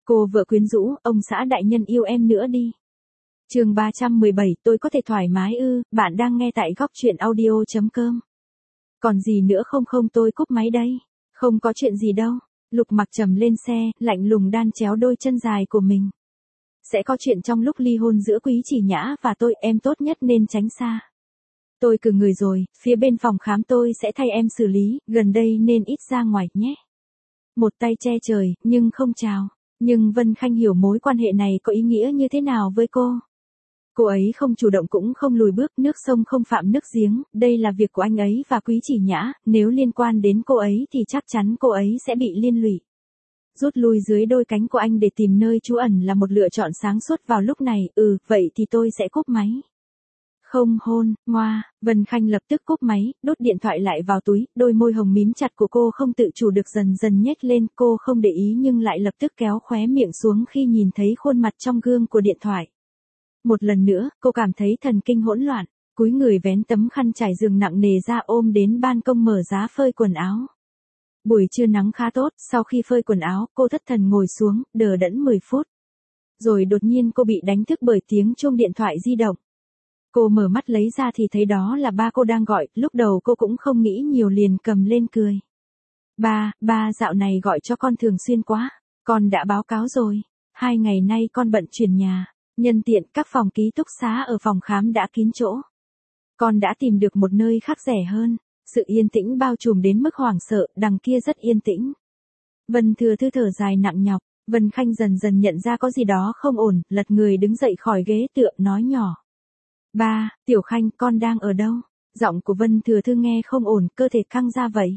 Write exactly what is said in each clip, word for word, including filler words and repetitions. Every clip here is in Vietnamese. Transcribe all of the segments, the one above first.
Cô vợ quyến rũ, ông xã đại nhân yêu em nữa đi. Chương ba trăm mười bảy, tôi có thể thoải mái ư? Bạn đang nghe tại góc truyện audio chấm com. Còn gì nữa không không tôi cúp máy đây. Không có chuyện gì đâu. Lục Mặc trầm lên xe, lạnh lùng đan chéo đôi chân dài của mình. Sẽ có chuyện trong lúc ly hôn giữa Quý Chỉ Nhã và tôi, em tốt nhất nên tránh xa. Tôi cử người rồi, phía bên phòng khám tôi sẽ thay em xử lý, gần đây nên ít ra ngoài nhé. Một tay che trời, nhưng không chào. Nhưng Vân Khanh hiểu mối quan hệ này có ý nghĩa như thế nào với cô. Cô ấy không chủ động cũng không lùi bước, nước sông không phạm nước giếng, đây là việc của anh ấy và Quý Chỉ Nhã, nếu liên quan đến cô ấy thì chắc chắn cô ấy sẽ bị liên lụy. Rút lui dưới đôi cánh của anh để tìm nơi trú ẩn là một lựa chọn sáng suốt vào lúc này, ừ, vậy thì tôi sẽ cúp máy. Không hôn, ngoa, Vân Khanh lập tức cúp máy, đút điện thoại lại vào túi, đôi môi hồng mím chặt của cô không tự chủ được dần dần nhếch lên, cô không để ý nhưng lại lập tức kéo khóe miệng xuống khi nhìn thấy khuôn mặt trong gương của điện thoại. Một lần nữa, cô cảm thấy thần kinh hỗn loạn, cúi người vén tấm khăn trải giường nặng nề ra ôm đến ban công mở giá phơi quần áo. Buổi trưa nắng khá tốt, sau khi phơi quần áo, cô thất thần ngồi xuống, đờ đẫn mười phút. Rồi đột nhiên cô bị đánh thức bởi tiếng chuông điện thoại di động. Cô mở mắt lấy ra thì thấy đó là ba cô đang gọi, lúc đầu cô cũng không nghĩ nhiều liền cầm lên cười. Ba, ba dạo này gọi cho con thường xuyên quá, con đã báo cáo rồi, hai ngày nay con bận chuyển nhà, nhân tiện các phòng ký túc xá ở phòng khám đã kín chỗ. Con đã tìm được một nơi khác rẻ hơn, sự yên tĩnh bao trùm đến mức hoảng sợ, đằng kia rất yên tĩnh. Vân Thừa Thư thở dài nặng nhọc, Vân Khanh dần dần nhận ra có gì đó không ổn, lật người đứng dậy khỏi ghế tựa nói nhỏ. Ba, Tiểu Khanh, con đang ở đâu? Giọng của Vân Thừa Thư nghe không ổn, cơ thể căng ra vậy.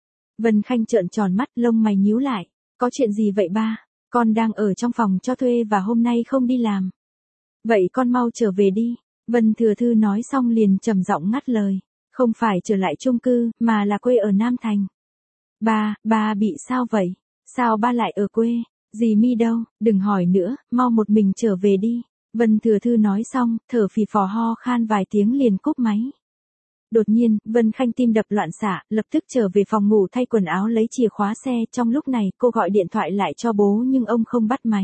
Vân Khanh trợn tròn mắt, lông mày nhíu lại. Có chuyện gì vậy ba? Con đang ở trong phòng cho thuê và hôm nay không đi làm. Vậy con mau trở về đi. Vân Thừa Thư nói xong liền trầm giọng ngắt lời. Không phải trở lại chung cư, mà là quê ở Nam Thành. Ba, ba bị sao vậy? Sao ba lại ở quê? Dì Mi đâu? Đừng hỏi nữa, mau một mình trở về đi. Vân Thừa Thư nói xong, thở phì phò ho khan vài tiếng liền cúp máy. Đột nhiên, Vân Khanh tim đập loạn xạ, lập tức trở về phòng ngủ thay quần áo lấy chìa khóa xe, trong lúc này cô gọi điện thoại lại cho bố nhưng ông không bắt máy.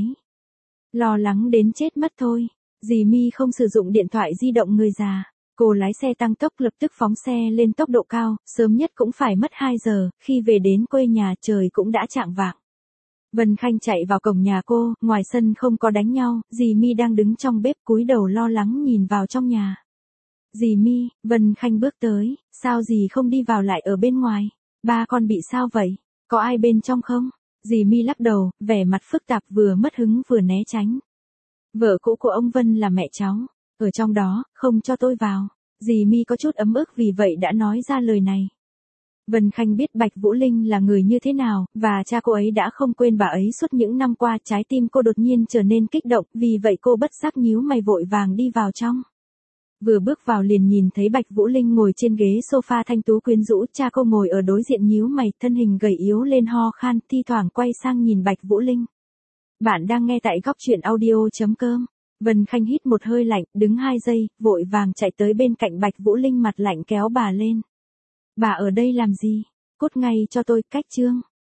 Lo lắng đến chết mất thôi, dì Mi không sử dụng điện thoại di động người già. Cô lái xe tăng tốc lập tức phóng xe lên tốc độ cao, sớm nhất cũng phải mất hai giờ, khi về đến quê nhà trời cũng đã chạng vạng. Vân Khanh chạy vào cổng nhà cô, ngoài sân không có đánh nhau, dì Mi đang đứng trong bếp cúi đầu lo lắng nhìn vào trong nhà. Dì Mi, Vân Khanh bước tới, sao dì không đi vào lại ở bên ngoài? Ba con bị sao vậy? Có ai bên trong không? Dì Mi lắc đầu, vẻ mặt phức tạp vừa mất hứng vừa né tránh. Vợ cũ của ông Vân là mẹ cháu, ở trong đó, không cho tôi vào. Dì Mi có chút ấm ức vì vậy đã nói ra lời này. Vân Khanh biết Bạch Vũ Linh là người như thế nào, và cha cô ấy đã không quên bà ấy suốt những năm qua, trái tim cô đột nhiên trở nên kích động, vì vậy cô bất giác nhíu mày vội vàng đi vào trong. Vừa bước vào liền nhìn thấy Bạch Vũ Linh ngồi trên ghế sofa thanh tú quyến rũ, cha cô ngồi ở đối diện nhíu mày, thân hình gầy yếu lên ho khan, thi thoảng quay sang nhìn Bạch Vũ Linh. Bạn đang nghe tại góc truyện audio chấm com. Vân Khanh hít một hơi lạnh, đứng hai giây, vội vàng chạy tới bên cạnh Bạch Vũ Linh mặt lạnh kéo bà lên. Bà ở đây làm gì? Cút ngay cho tôi, cách chương.